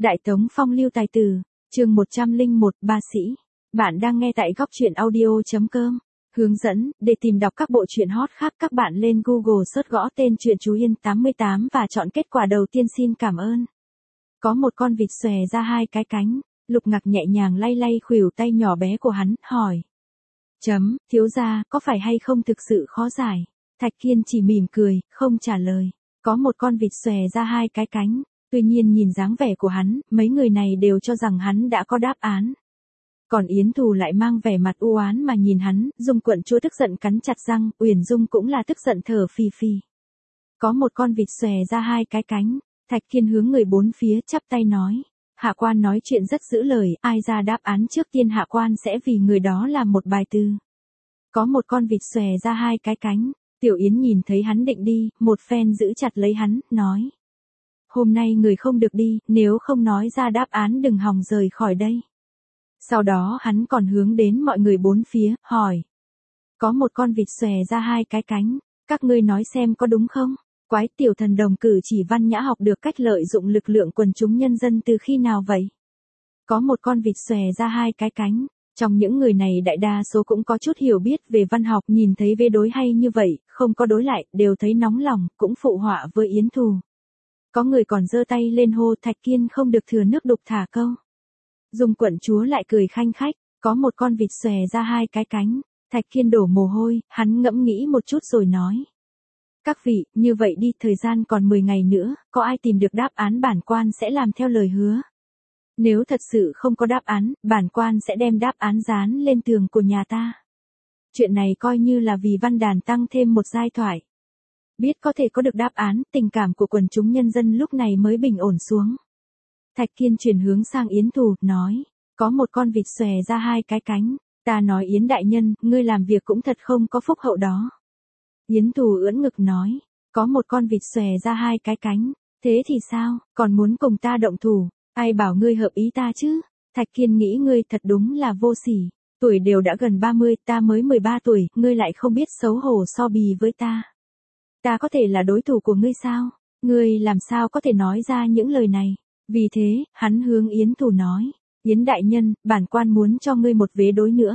Đại Tống Phong lưu tài tử, chương 101, ba sĩ. Bạn đang nghe tại góc truyện audio.com. Hướng dẫn, để tìm đọc các bộ truyện hot khác các bạn lên Google search gõ tên truyện Chú Yên 88 và chọn kết quả đầu tiên. Xin cảm ơn. Có một con vịt xòe ra hai cái cánh, Lục Ngạc nhẹ nhàng lay lay khuỷu tay nhỏ bé của hắn, hỏi. Thiếu gia, có phải hay không thực sự khó giải? Thạch Kiên chỉ mỉm cười, không trả lời. Có một con vịt xòe ra hai cái cánh. Tuy nhiên nhìn dáng vẻ của hắn, mấy người này đều cho rằng hắn đã có đáp án. Còn Yến Thù lại mang vẻ mặt u oán mà nhìn hắn, Dung quận chúa tức giận cắn chặt răng, Uyển Dung cũng là tức giận thở phì phì. Có một con vịt xòe ra hai cái cánh, Thạch Kiên hướng người bốn phía chắp tay nói. Hạ quan nói chuyện rất giữ lời, ai ra đáp án trước tiên hạ quan sẽ vì người đó làm một bài tư. Có một con vịt xòe ra hai cái cánh, Tiểu Yến nhìn thấy hắn định đi, một phen giữ chặt lấy hắn, nói. Hôm nay người không được đi, nếu không nói ra đáp án đừng hòng rời khỏi đây. Sau đó hắn còn hướng đến mọi người bốn phía, hỏi. Có một con vịt xòe ra hai cái cánh, các ngươi nói xem có đúng không? Quái tiểu thần đồng cử chỉ văn nhã học được cách lợi dụng lực lượng quần chúng nhân dân từ khi nào vậy? Có một con vịt xòe ra hai cái cánh, trong những người này đại đa số cũng có chút hiểu biết về văn học, nhìn thấy vế đối hay như vậy, không có đối lại, đều thấy nóng lòng, cũng phụ họa với Yến Thù. Có người còn giơ tay lên hô Thạch Kiên không được thừa nước đục thả câu. Dung quận chúa lại cười khanh khách, có một con vịt xòe ra hai cái cánh, Thạch Kiên đổ mồ hôi, hắn ngẫm nghĩ một chút rồi nói. Các vị, như vậy đi, thời gian còn 10 ngày nữa, có ai tìm được đáp án bản quan sẽ làm theo lời hứa. Nếu thật sự không có đáp án, bản quan sẽ đem đáp án dán lên tường của nhà ta. Chuyện này coi như là vì văn đàn tăng thêm một giai thoại. Biết có thể có được đáp án, tình cảm của quần chúng nhân dân lúc này mới bình ổn xuống. Thạch Kiên chuyển hướng sang Yến Thù, nói, có một con vịt xòe ra hai cái cánh, ta nói Yến đại nhân, ngươi làm việc cũng thật không có phúc hậu đó. Yến Thù ưỡn ngực nói, có một con vịt xòe ra hai cái cánh, thế thì sao, còn muốn cùng ta động thủ, ai bảo ngươi hợp ý ta chứ? Thạch Kiên nghĩ ngươi thật đúng là vô sỉ, tuổi đều đã gần 30, ta mới 13 tuổi, ngươi lại không biết xấu hổ so bì với ta. Ta có thể là đối thủ của ngươi sao? Ngươi làm sao có thể nói ra những lời này? Vì thế, hắn hướng Yến Thù nói, Yến đại nhân, bản quan muốn cho ngươi một vế đối nữa.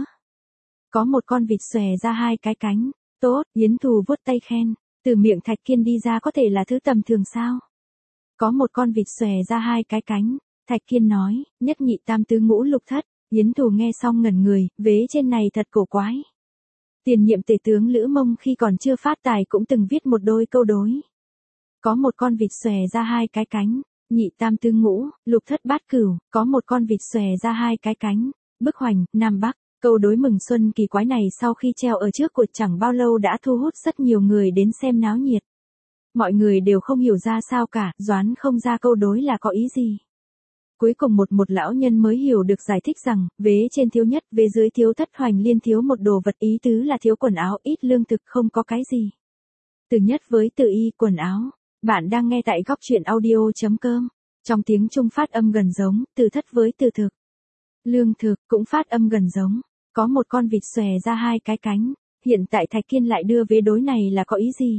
Có một con vịt xòe ra hai cái cánh, tốt, Yến Thù vuốt tay khen, từ miệng Thạch Kiên đi ra có thể là thứ tầm thường sao? Có một con vịt xòe ra hai cái cánh, Thạch Kiên nói, nhất nhị tam tứ ngũ lục thất, Yến Thù nghe xong ngẩn người, vế trên này thật cổ quái. Tiền nhiệm tể tướng Lữ Mông khi còn chưa phát tài cũng từng viết một đôi câu đối. Có một con vịt xòe ra hai cái cánh, nhị tam tứ ngũ, lục thất bát cửu, có một con vịt xòe ra hai cái cánh, bức hoành, nam bắc. Câu đối mừng xuân kỳ quái này sau khi treo ở trước cột chẳng bao lâu đã thu hút rất nhiều người đến xem náo nhiệt. Mọi người đều không hiểu ra sao cả, đoán không ra câu đối là có ý gì. Cuối cùng một lão nhân mới hiểu được giải thích rằng, vế trên thiếu nhất, vế dưới thiếu thất, hoành liên thiếu một đồ vật, ý tứ là thiếu quần áo, ít lương thực, không có cái gì. Từ nhất với từ y, quần áo. Bạn đang nghe tại góc truyện audio.com. Trong tiếng Trung phát âm gần giống, từ thất với từ thực. Lương thực cũng phát âm gần giống. Có một con vịt xòe ra hai cái cánh. Hiện tại Thạch Kiên lại đưa vế đối này là có ý gì?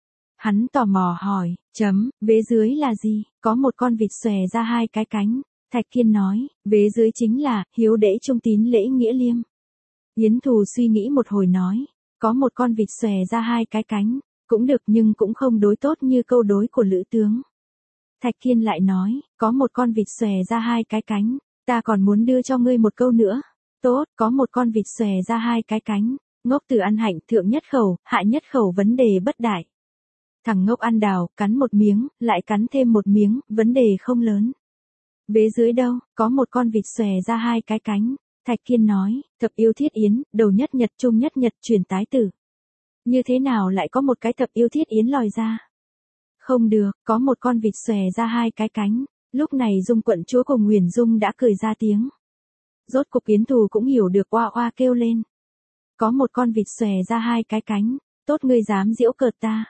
Hắn tò mò hỏi, vế dưới là gì? Có một con vịt xòe ra hai cái cánh. Thạch Kiên nói, vế dưới chính là, hiếu đễ trung tín lễ nghĩa liêm. Yến Thù suy nghĩ một hồi nói, có một con vịt xòe ra hai cái cánh, cũng được nhưng cũng không đối tốt như câu đối của Lữ tướng. Thạch Kiên lại nói, có một con vịt xòe ra hai cái cánh, ta còn muốn đưa cho ngươi một câu nữa. Tốt, có một con vịt xòe ra hai cái cánh, ngốc từ ăn hạnh, thượng nhất khẩu, hạ nhất khẩu, vấn đề bất đại. Thằng ngốc ăn đào, cắn một miếng, lại cắn thêm một miếng, vấn đề không lớn. Vế dưới đâu, có một con vịt xòe ra hai cái cánh, Thạch Kiên nói, thập yêu thiết yến, đầu nhất nhật, trung nhất nhật, truyền tái tử. Như thế nào lại có một cái thập yêu thiết yến lòi ra? Không được, có một con vịt xòe ra hai cái cánh, lúc này Dung quận chúa cùng Uyển Dung đã cười ra tiếng. Rốt cục Yến Thù cũng hiểu được, oa oa kêu lên. Có một con vịt xòe ra hai cái cánh, tốt ngươi dám giễu cợt ta.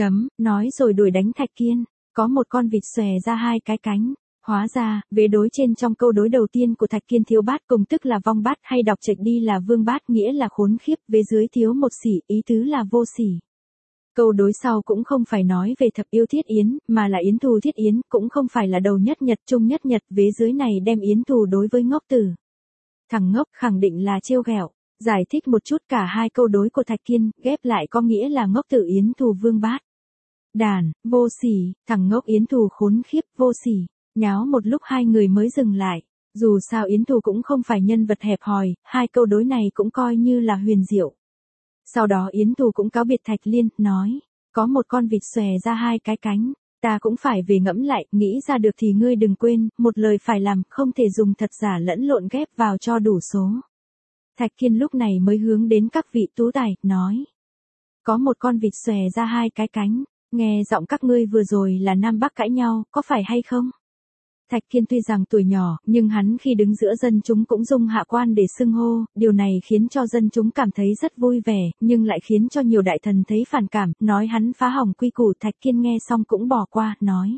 Nói rồi đuổi đánh Thạch Kiên. Có một con vịt xòe ra hai cái cánh. Hóa ra, vế đối trên trong câu đối đầu tiên của Thạch Kiên thiếu bát cùng tức là vong bát, hay đọc trệch đi là vương bát, nghĩa là khốn khiếp, vế dưới thiếu một sỉ, ý tứ là vô sỉ. Câu đối sau cũng không phải nói về thập yêu thiết yến, mà là yến thù thiết yến, cũng không phải là đầu nhất nhật trung nhất nhật, vế dưới này đem yến thù đối với ngốc tử. Thằng ngốc khẳng định là trêu ghẹo. Giải thích một chút cả hai câu đối của Thạch Kiên, ghép lại có nghĩa là ngốc tử yến thù vương bát. Đàn, vô sỉ, thằng ngốc yến thù khốn khiếp, vô sỉ. Nháo một lúc hai người mới dừng lại. Dù sao yến thù cũng không phải nhân vật hẹp hòi, hai câu đối này cũng coi như là huyền diệu. Sau đó yến thù cũng cáo biệt Thạch Liên, nói, có một con vịt xòe ra hai cái cánh, ta cũng phải về ngẫm lại, nghĩ ra được thì ngươi đừng quên, một lời phải làm, không thể dùng thật giả lẫn lộn ghép vào cho đủ số. Thạch Kiên lúc này mới hướng đến các vị tú tài, nói, có một con vịt xòe ra hai cái cánh, nghe giọng các ngươi vừa rồi là Nam Bắc cãi nhau, có phải hay không? Thạch Kiên tuy rằng tuổi nhỏ, nhưng hắn khi đứng giữa dân chúng cũng dung hạ quan để xưng hô, điều này khiến cho dân chúng cảm thấy rất vui vẻ, nhưng lại khiến cho nhiều đại thần thấy phản cảm, nói hắn phá hỏng quy củ. Thạch Kiên nghe xong cũng bỏ qua, nói,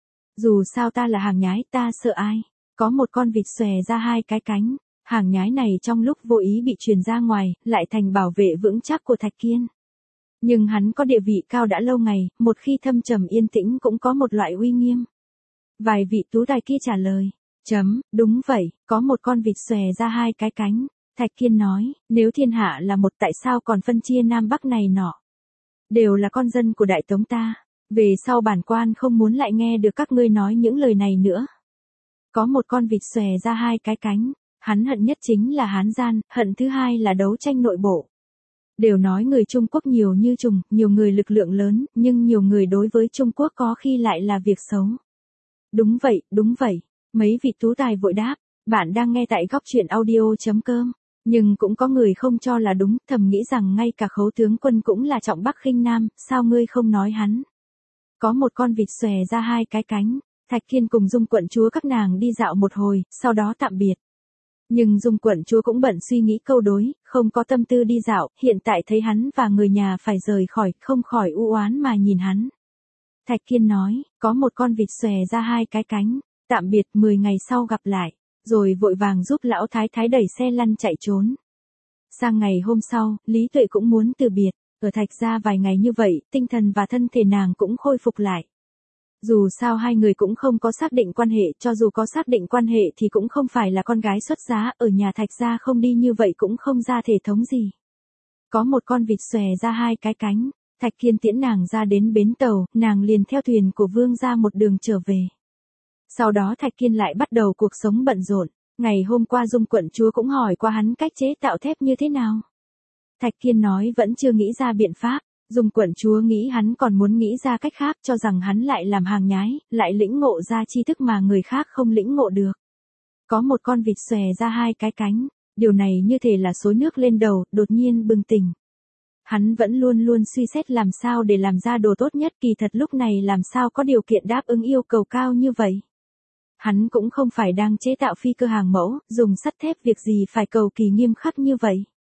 dù sao ta là hàng nhái, ta sợ ai? Có một con vịt xòe ra hai cái cánh, hàng nhái này trong lúc vô ý bị truyền ra ngoài, lại thành bảo vệ vững chắc của Thạch Kiên. Nhưng hắn có địa vị cao đã lâu ngày, một khi thâm trầm yên tĩnh cũng có một loại uy nghiêm. Vài vị tú tài kia trả lời, đúng vậy, có một con vịt xòe ra hai cái cánh. Thạch Kiên nói, nếu thiên hạ là một tại sao còn phân chia Nam Bắc này nọ? Đều là con dân của Đại Tống ta, về sau bản quan không muốn lại nghe được các ngươi nói những lời này nữa. Có một con vịt xòe ra hai cái cánh, hắn hận nhất chính là hán gian, hận thứ hai là đấu tranh nội bộ. Đều nói người Trung Quốc nhiều như trùng, nhiều người lực lượng lớn, nhưng nhiều người đối với Trung Quốc có khi lại là việc xấu. Đúng vậy, mấy vị tú tài vội đáp, bạn đang nghe tại góc truyện audio.com, nhưng cũng có người không cho là đúng, thầm nghĩ rằng ngay cả Khấu tướng quân cũng là trọng Bắc khinh Nam, sao ngươi không nói hắn? Có một con vịt xòe ra hai cái cánh, Thạch Kiên cùng Dung quận chúa các nàng đi dạo một hồi, sau đó tạm biệt. Nhưng Dung quận chúa cũng bận suy nghĩ câu đối, không có tâm tư đi dạo, hiện tại thấy hắn và người nhà phải rời khỏi, không khỏi u oán mà nhìn hắn. Thạch Kiên nói, có một con vịt xòe ra hai cái cánh, tạm biệt 10 ngày sau gặp lại, rồi vội vàng giúp lão thái thái đẩy xe lăn chạy trốn. Sang ngày hôm sau, Lý Tuệ cũng muốn từ biệt, ở Thạch gia vài ngày như vậy, tinh thần và thân thể nàng cũng khôi phục lại. Dù sao hai người cũng không có xác định quan hệ, cho dù có xác định quan hệ thì cũng không phải là con gái xuất giá, ở nhà Thạch gia không đi như vậy cũng không ra thể thống gì. Có một con vịt xòe ra hai cái cánh. Thạch Kiên tiễn nàng ra đến bến tàu, nàng liền theo thuyền của vương gia một đường trở về. Sau đó Thạch Kiên lại bắt đầu cuộc sống bận rộn. Ngày hôm qua Dung quận chúa cũng hỏi qua hắn cách chế tạo thép như thế nào. Thạch Kiên nói vẫn chưa nghĩ ra biện pháp. Dung quận chúa nghĩ hắn còn muốn nghĩ ra cách khác, cho rằng hắn lại làm hàng nhái, lại lĩnh ngộ ra tri thức mà người khác không lĩnh ngộ được. Có một con vịt xòe ra hai cái cánh, điều này như thể là xối nước lên đầu, đột nhiên bừng tỉnh. Hắn vẫn luôn luôn suy xét làm sao để làm ra đồ tốt nhất, kỳ thật lúc này làm sao có điều kiện đáp ứng yêu cầu cao như vậy. Hắn cũng không phải đang chế tạo phi cơ hàng mẫu, dùng sắt thép việc gì phải cầu kỳ nghiêm khắc như vậy.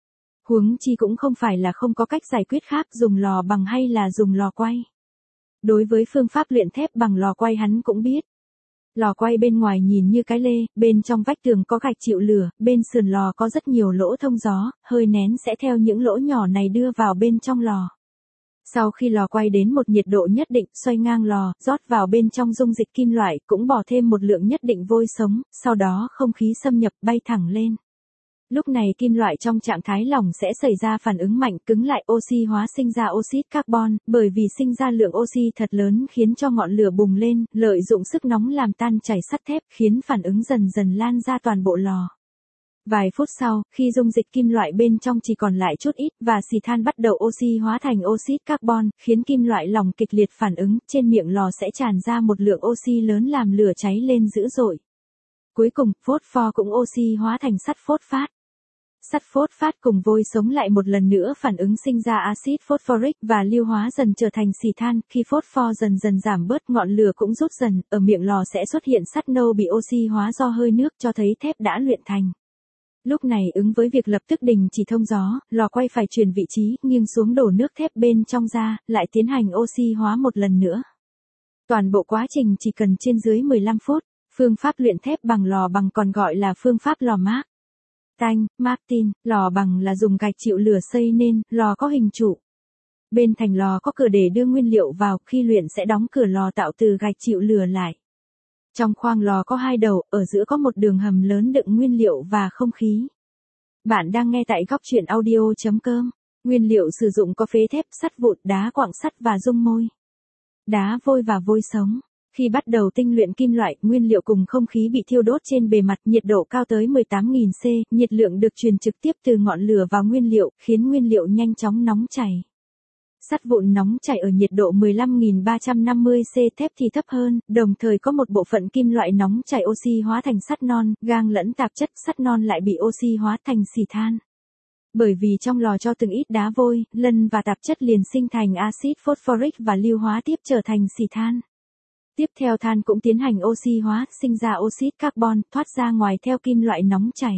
Huống chi cũng không phải là không có cách giải quyết khác, dùng lò bằng hay là dùng lò quay. Đối với phương pháp luyện thép bằng lò quay hắn cũng biết. Lò quay bên ngoài nhìn như cái lê, bên trong vách tường có gạch chịu lửa, bên sườn lò có rất nhiều lỗ thông gió, hơi nén sẽ theo những lỗ nhỏ này đưa vào bên trong lò. Sau khi lò quay đến một nhiệt độ nhất định, xoay ngang lò, rót vào bên trong dung dịch kim loại, cũng bỏ thêm một lượng nhất định vôi sống, sau đó không khí xâm nhập bay thẳng lên. Lúc này kim loại trong trạng thái lỏng sẽ xảy ra phản ứng mạnh, cứng lại, oxy hóa sinh ra oxit carbon, bởi vì sinh ra lượng oxy thật lớn khiến cho ngọn lửa bùng lên, lợi dụng sức nóng làm tan chảy sắt thép, khiến phản ứng dần dần lan ra toàn bộ lò. Vài phút sau, khi dung dịch kim loại bên trong chỉ còn lại chút ít và xì than bắt đầu oxy hóa thành oxit carbon, khiến kim loại lỏng kịch liệt phản ứng, trên miệng lò sẽ tràn ra một lượng oxy lớn làm lửa cháy lên dữ dội. Cuối cùng, phốt pho cũng oxy hóa thành sắt phốt phát. Sắt phốt phát cùng vôi sống lại một lần nữa phản ứng sinh ra axit phosphoric và lưu hóa dần trở thành xì than, khi phốt pho dần dần giảm bớt, ngọn lửa cũng rút dần, ở miệng lò sẽ xuất hiện sắt nâu bị oxy hóa do hơi nước, cho thấy thép đã luyện thành. Lúc này ứng với việc lập tức đình chỉ thông gió, lò quay phải chuyển vị trí, nghiêng xuống đổ nước thép bên trong ra, lại tiến hành oxy hóa một lần nữa. Toàn bộ quá trình chỉ cần trên dưới 15 phút. Phương pháp luyện thép bằng lò bằng còn gọi là phương pháp lò Mark. Martin, lò bằng là dùng gạch chịu lửa xây nên, lò có hình trụ. Bên thành lò có cửa để đưa nguyên liệu vào, khi luyện sẽ đóng cửa lò tạo từ gạch chịu lửa lại. Trong khoang lò có 2 đầu, ở giữa có một đường hầm lớn đựng nguyên liệu và không khí. Bạn đang nghe tại góc truyện audio.com. Nguyên liệu sử dụng có phế thép, sắt vụn, đá quặng sắt và dung môi. Đá vôi và vôi sống. Khi bắt đầu tinh luyện kim loại, nguyên liệu cùng không khí bị thiêu đốt trên bề mặt, nhiệt độ cao tới 18.000 C, nhiệt lượng được truyền trực tiếp từ ngọn lửa vào nguyên liệu, khiến nguyên liệu nhanh chóng nóng chảy. Sắt vụn nóng chảy ở nhiệt độ 15.350 C, thép thì thấp hơn, đồng thời có một bộ phận kim loại nóng chảy oxy hóa thành sắt non, gang lẫn tạp chất, sắt non lại bị oxy hóa thành xỉ than. Bởi vì trong lò cho từng ít đá vôi, lân và tạp chất liền sinh thành axit phosphoric và lưu hóa tiếp trở thành xỉ than. Tiếp theo than cũng tiến hành oxy hóa, sinh ra oxit carbon, thoát ra ngoài theo kim loại nóng chảy.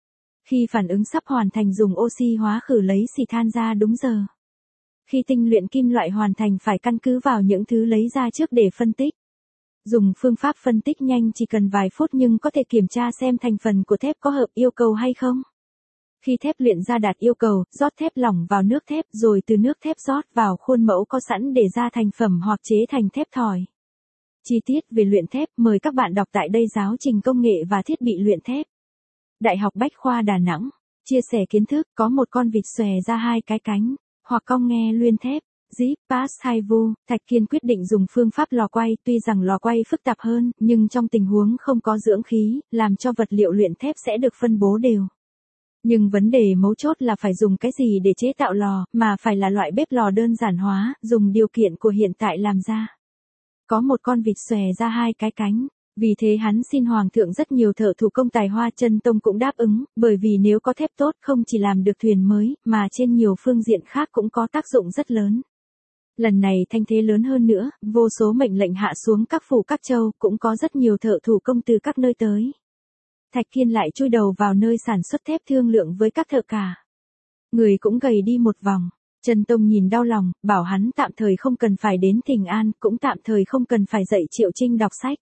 Khi phản ứng sắp hoàn thành dùng oxy hóa khử lấy xỉ than ra đúng giờ. Khi tinh luyện kim loại hoàn thành phải căn cứ vào những thứ lấy ra trước để phân tích. Dùng phương pháp phân tích nhanh chỉ cần vài phút nhưng có thể kiểm tra xem thành phần của thép có hợp yêu cầu hay không. Khi thép luyện ra đạt yêu cầu, rót thép lỏng vào nước thép rồi từ nước thép rót vào khuôn mẫu có sẵn để ra thành phẩm hoặc chế thành thép thỏi. Chi tiết về luyện thép mời các bạn đọc tại đây giáo trình công nghệ và thiết bị luyện thép. Đại học Bách khoa Đà Nẵng, chia sẻ kiến thức, có một con vịt xòe ra 2 cái cánh, hoặc cong nghe luyện thép, zip, pass hay vu, Thạch Kiên quyết định dùng phương pháp lò quay, tuy rằng lò quay phức tạp hơn, nhưng trong tình huống không có dưỡng khí, làm cho vật liệu luyện thép sẽ được phân bố đều. Nhưng vấn đề mấu chốt là phải dùng cái gì để chế tạo lò, mà phải là loại bếp lò đơn giản hóa, dùng điều kiện của hiện tại làm ra. Có một con vịt xòe ra 2 cái cánh, vì thế hắn xin hoàng thượng rất nhiều thợ thủ công tài hoa. Chân Tông cũng đáp ứng, bởi vì nếu có thép tốt không chỉ làm được thuyền mới, mà trên nhiều phương diện khác cũng có tác dụng rất lớn. Lần này thanh thế lớn hơn nữa, vô số mệnh lệnh hạ xuống các phủ các châu, cũng có rất nhiều thợ thủ công từ các nơi tới. Thạch Kiên lại chui đầu vào nơi sản xuất thép thương lượng với các thợ cả. Người cũng gầy đi một vòng. Chân Tông nhìn đau lòng, bảo hắn tạm thời không cần phải đến Thịnh An, cũng tạm thời không cần phải dạy Triệu Trinh đọc sách.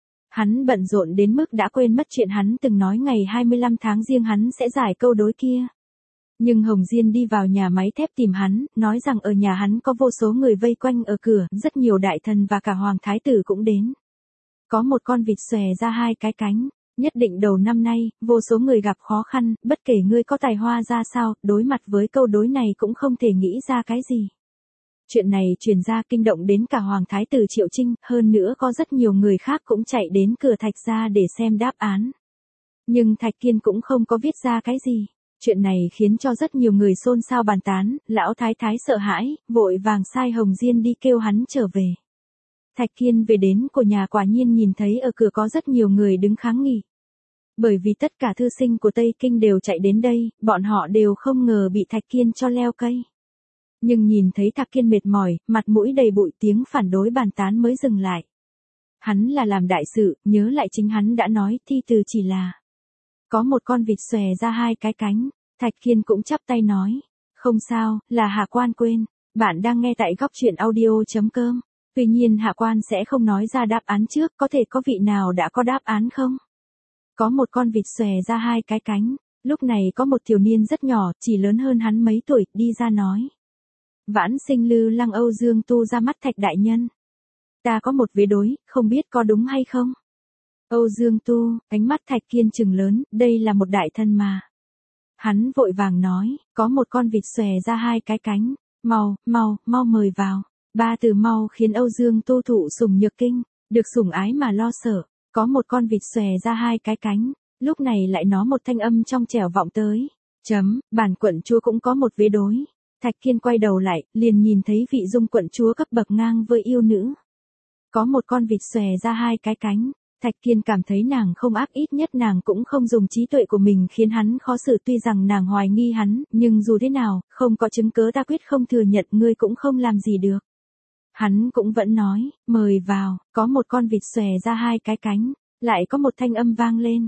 Hắn bận rộn đến mức đã quên mất chuyện hắn từng nói ngày 25 tháng Giêng hắn sẽ giải câu đối kia. Nhưng Hồng Diên đi vào nhà máy thép tìm hắn, nói rằng ở nhà hắn có vô số người vây quanh ở cửa, rất nhiều đại thần và cả hoàng thái tử cũng đến. Có một con vịt xòe ra 2 cái cánh. Nhất định đầu năm nay, vô số người gặp khó khăn, bất kể ngươi có tài hoa ra sao, đối mặt với câu đối này cũng không thể nghĩ ra cái gì. Chuyện này truyền ra kinh động đến cả Hoàng Thái tử Triệu Trinh, hơn nữa có rất nhiều người khác cũng chạy đến cửa Thạch gia để xem đáp án. Nhưng Thạch Kiên cũng không có viết ra cái gì. Chuyện này khiến cho rất nhiều người xôn xao bàn tán, lão thái thái sợ hãi, vội vàng sai Hồng Diên đi kêu hắn trở về. Thạch Kiên về đến của nhà quả nhiên nhìn thấy ở cửa có rất nhiều người đứng kháng nghị. Bởi vì tất cả thư sinh của Tây Kinh đều chạy đến đây, bọn họ đều không ngờ bị Thạch Kiên cho leo cây. Nhưng nhìn thấy Thạch Kiên mệt mỏi, mặt mũi đầy bụi, tiếng phản đối bàn tán mới dừng lại. Hắn là làm đại sự, nhớ lại chính hắn đã nói, thi từ chỉ là. Có một con vịt xòe ra 2 cái cánh, Thạch Kiên cũng chắp tay nói. Không sao, là hạ quan quên. Bạn đang nghe tại góc truyện audio.com. Tuy nhiên hạ quan sẽ không nói ra đáp án trước, có thể có vị nào đã có đáp án không? Có một con vịt xòe ra 2 cái cánh, lúc này có một thiếu niên rất nhỏ, chỉ lớn hơn hắn mấy tuổi, đi ra nói. Vãn sinh Lư Lăng Âu Dương Tu ra mắt Thạch đại nhân. Ta có một vế đối, không biết có đúng hay không? Âu Dương Tu, ánh mắt Thạch Kiên trừng lớn, đây là một đại thân mà. Hắn vội vàng nói, có một con vịt xòe ra 2 cái cánh, mau mời vào. 3 từ mau khiến Âu Dương Tu thụ sủng nhược kinh, được sủng ái mà lo sợ. Có một con vịt xòe ra 2 cái cánh, lúc này lại nó một thanh âm trong trẻo vọng tới. Bản quận chúa cũng có một vế đối. Thạch Kiên quay đầu lại, liền nhìn thấy vị Dung quận chúa cấp bậc ngang với yêu nữ. Có một con vịt xòe ra 2 cái cánh, Thạch Kiên cảm thấy nàng không ác, ít nhất nàng cũng không dùng trí tuệ của mình khiến hắn khó xử. Tuy rằng nàng hoài nghi hắn, nhưng dù thế nào, không có chứng cớ ta quyết không thừa nhận, ngươi cũng không làm gì được. Hắn cũng vẫn nói, mời vào, có một con vịt xòe ra 2 cái cánh, lại có một thanh âm vang lên.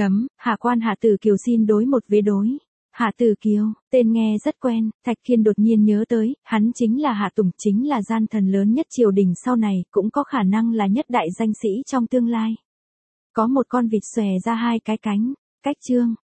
Hạ quan Hạ Tử Kiều xin đối một vế đối. Hạ Tử Kiều, tên nghe rất quen, Thạch Kiên đột nhiên nhớ tới, hắn chính là Hạ Tùng, chính là gian thần lớn nhất triều đình sau này, cũng có khả năng là nhất đại danh sĩ trong tương lai. Có một con vịt xòe ra 2 cái cánh, cách chương.